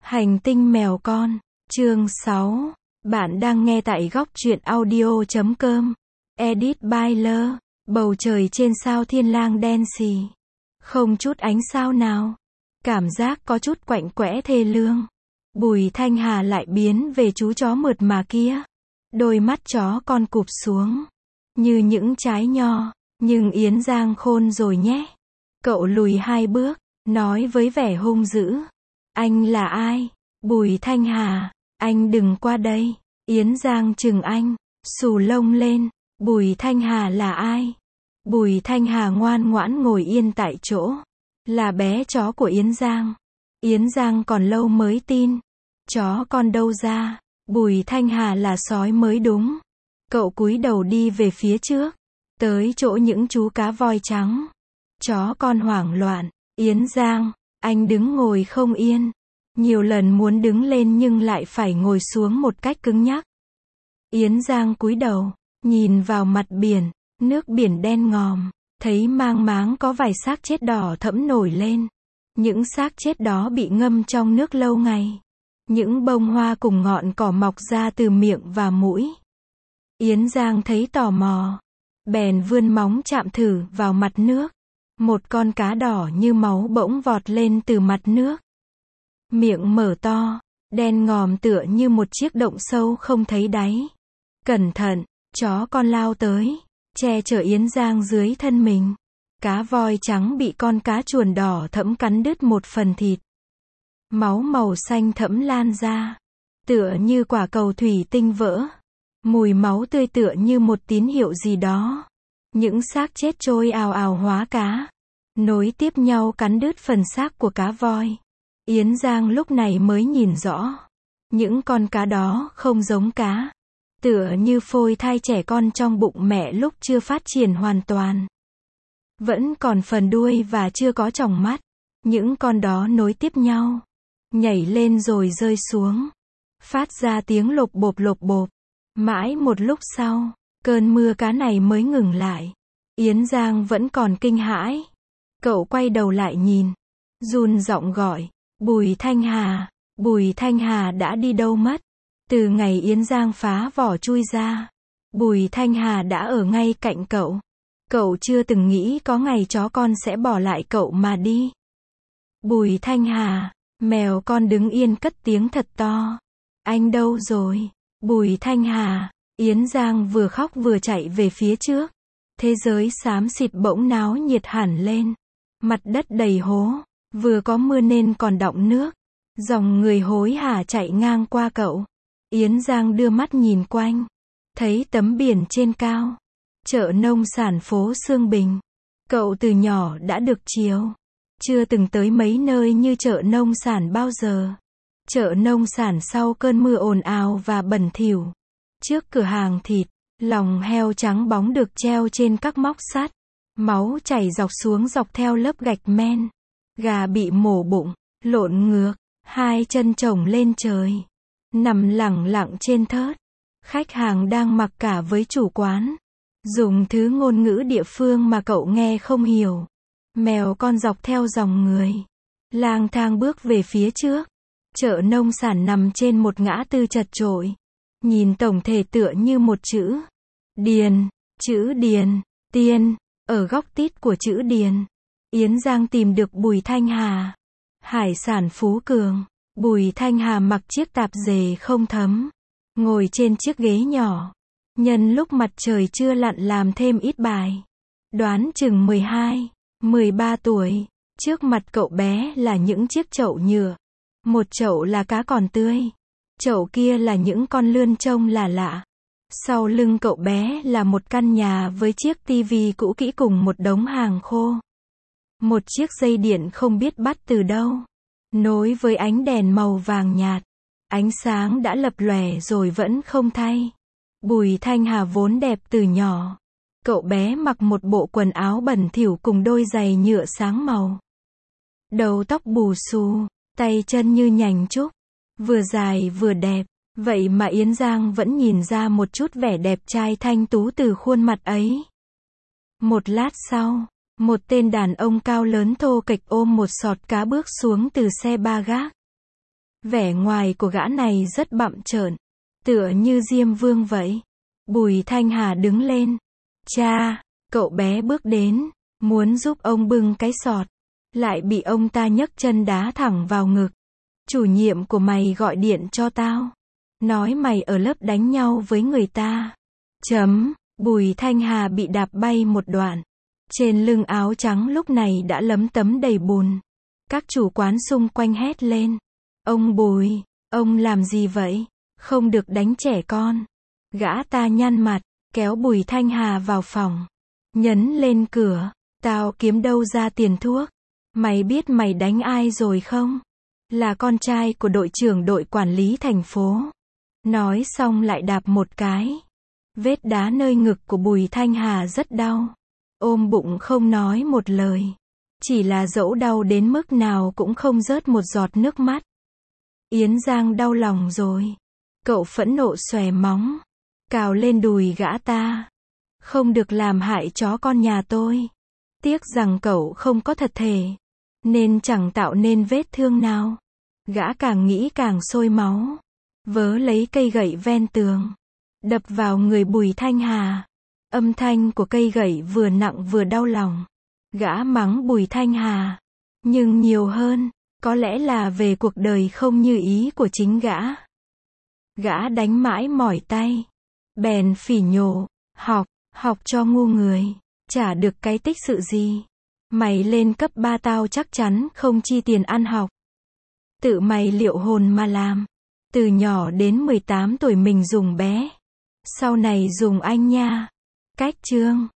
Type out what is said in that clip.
Hành tinh mèo con, chương 6. Bạn đang nghe tại góc truyện audio.com. Edit by Lơ. Bầu trời trên sao Thiên Lang đen xì. Không chút ánh sao nào. Cảm giác có chút quạnh quẽ thê lương. Bùi Thanh Hà lại biến về chú chó mượt mà kia. Đôi mắt chó con cụp xuống. Như những trái nho. Nhưng Yến Giang khôn rồi nhé. Cậu lùi 2 bước. Nói với vẻ hung dữ. Anh là ai? Bùi Thanh Hà, anh đừng qua đây. Yến Giang chừng anh, xù lông lên. Bùi Thanh Hà là ai? Bùi Thanh Hà ngoan ngoãn ngồi yên tại chỗ. Là bé chó của Yến Giang. Yến Giang còn lâu mới tin. Chó con đâu ra? Bùi Thanh Hà là sói mới đúng. Cậu cúi đầu đi về phía trước. Tới chỗ những chú cá voi trắng. Chó con hoảng loạn. Yến Giang, anh đứng ngồi không yên. Nhiều lần muốn đứng lên nhưng lại phải ngồi xuống một cách cứng nhắc. Yến Giang cúi đầu, nhìn vào mặt biển, nước biển đen ngòm, thấy mang máng có vài xác chết đỏ thẫm nổi lên. Những xác chết đó bị ngâm trong nước lâu ngày. Những bông hoa cùng ngọn cỏ mọc ra từ miệng và mũi. Yến Giang thấy tò mò, bèn vươn móng chạm thử vào mặt nước. Một con cá đỏ như máu bỗng vọt lên từ mặt nước. Miệng mở to, đen ngòm tựa như một chiếc động sâu không thấy đáy. Cẩn thận, chó con lao tới, che chở Yến Giang dưới thân mình. Cá voi trắng bị con cá chuồn đỏ thẫm cắn đứt một phần thịt. Máu màu xanh thẫm lan ra, tựa như quả cầu thủy tinh vỡ. Mùi máu tươi tựa như một tín hiệu gì đó. Những xác chết trôi ào ào hóa cá, nối tiếp nhau cắn đứt phần xác của cá voi. Yến Giang lúc này mới nhìn rõ. Những con cá đó không giống cá. Tựa như phôi thai trẻ con trong bụng mẹ lúc chưa phát triển hoàn toàn. Vẫn còn phần đuôi và chưa có tròng mắt. Những con đó nối tiếp nhau. Nhảy lên rồi rơi xuống. Phát ra tiếng lộp bộp lộp bộp. Mãi một lúc sau, cơn mưa cá này mới ngừng lại. Yến Giang vẫn còn kinh hãi. Cậu quay đầu lại nhìn. Run giọng gọi. Bùi Thanh Hà. Bùi Thanh Hà đã đi đâu mất? Từ ngày Yến Giang phá vỏ chui ra, Bùi Thanh Hà đã ở ngay cạnh cậu. Cậu chưa từng nghĩ có ngày chó con sẽ bỏ lại cậu mà đi. Bùi Thanh Hà. Mèo con đứng yên cất tiếng thật to. Anh đâu rồi? Bùi Thanh Hà. Yến Giang vừa khóc vừa chạy về phía trước. Thế giới xám xịt bỗng náo nhiệt hẳn lên. Mặt đất đầy hố. Vừa có mưa nên còn đọng nước. Dòng người hối hả chạy ngang qua cậu. Yến Giang đưa mắt nhìn quanh. Thấy tấm biển trên cao. Chợ nông sản phố Sương Bình. Cậu từ nhỏ đã được chiều. Chưa từng tới mấy nơi như chợ nông sản bao giờ. Chợ nông sản sau cơn mưa ồn ào và bẩn thỉu. Trước cửa hàng thịt, lòng heo trắng bóng được treo trên các móc sắt. Máu chảy dọc xuống dọc theo lớp gạch men. Gà bị mổ bụng, lộn ngược, 2 chân chồng lên trời. Nằm lẳng lặng trên thớt. Khách hàng đang mặc cả với chủ quán. Dùng thứ ngôn ngữ địa phương mà cậu nghe không hiểu. Mèo con dọc theo dòng người. Lang thang bước về phía trước. Chợ nông sản nằm trên một ngã tư chật chội. Nhìn tổng thể tựa như một chữ. Điền. Chữ Điền. Tiên. Ở góc tít của chữ Điền. Yến Giang tìm được Bùi Thanh Hà. Hải sản Phú Cường. Bùi Thanh Hà mặc chiếc tạp dề không thấm. Ngồi trên chiếc ghế nhỏ. Nhân lúc mặt trời chưa lặn làm thêm ít bài. Đoán chừng 12, 13 tuổi. Trước mặt cậu bé là những chiếc chậu nhựa. Một chậu là cá còn tươi. Chậu kia là những con lươn trông là lạ. Sau lưng cậu bé là một căn nhà với chiếc tivi cũ kỹ cùng một đống hàng khô. Một chiếc dây điện không biết bắt từ đâu. Nối với ánh đèn màu vàng nhạt. Ánh sáng đã lập lòe rồi vẫn không thay. Bùi Thanh Hà vốn đẹp từ nhỏ. Cậu bé mặc một bộ quần áo bẩn thỉu cùng đôi giày nhựa sáng màu. Đầu tóc bù xù, tay chân như nhành trúc. Vừa dài vừa đẹp. Vậy mà Yến Giang vẫn nhìn ra một chút vẻ đẹp trai thanh tú từ khuôn mặt ấy. Một lát sau, một tên đàn ông cao lớn thô kệch ôm một sọt cá bước xuống từ xe ba gác. Vẻ ngoài của gã này rất bặm trợn, tựa như Diêm Vương vậy. Bùi Thanh Hà đứng lên. Cha, cậu bé bước đến, muốn giúp ông bưng cái sọt, lại bị ông ta nhấc chân đá thẳng vào ngực. Chủ nhiệm của mày gọi điện cho tao, nói mày ở lớp đánh nhau với người ta. Bùi Thanh Hà bị đạp bay một đoạn. Trên lưng áo trắng lúc này đã lấm tấm đầy bùn. Các chủ quán xung quanh hét lên. Ông Bùi, ông làm gì vậy? Không được đánh trẻ con. Gã ta nhăn mặt, kéo Bùi Thanh Hà vào phòng. Nhấn lên cửa. Tao kiếm đâu ra tiền thuốc? Mày biết mày đánh ai rồi không? Là con trai của đội trưởng đội quản lý thành phố. Nói xong lại đạp một cái. Vết đá nơi ngực của Bùi Thanh Hà rất đau. Ôm bụng không nói một lời. Chỉ là dẫu đau đến mức nào cũng không rớt một giọt nước mắt. Yến Giang đau lòng rồi. Cậu phẫn nộ xòe móng, cào lên đùi gã ta. Không được làm hại chó con nhà tôi. Tiếc rằng cậu không có thật thể, nên chẳng tạo nên vết thương nào. Gã càng nghĩ càng sôi máu. Vớ lấy cây gậy ven tường, đập vào người Bùi Thanh Hà. Âm thanh của cây gậy vừa nặng vừa đau lòng. Gã mắng Bùi Thanh Hà, nhưng nhiều hơn, có lẽ là về cuộc đời không như ý của chính gã. Gã đánh mãi mỏi tay, bèn phỉ nhổ, học cho ngu người, chả được cái tích sự gì. Mày lên cấp 3 tao chắc chắn không chi tiền ăn học. Tự mày liệu hồn mà làm. Từ nhỏ đến 18 tuổi mình dùng bé, sau này dùng anh nha. Cách chương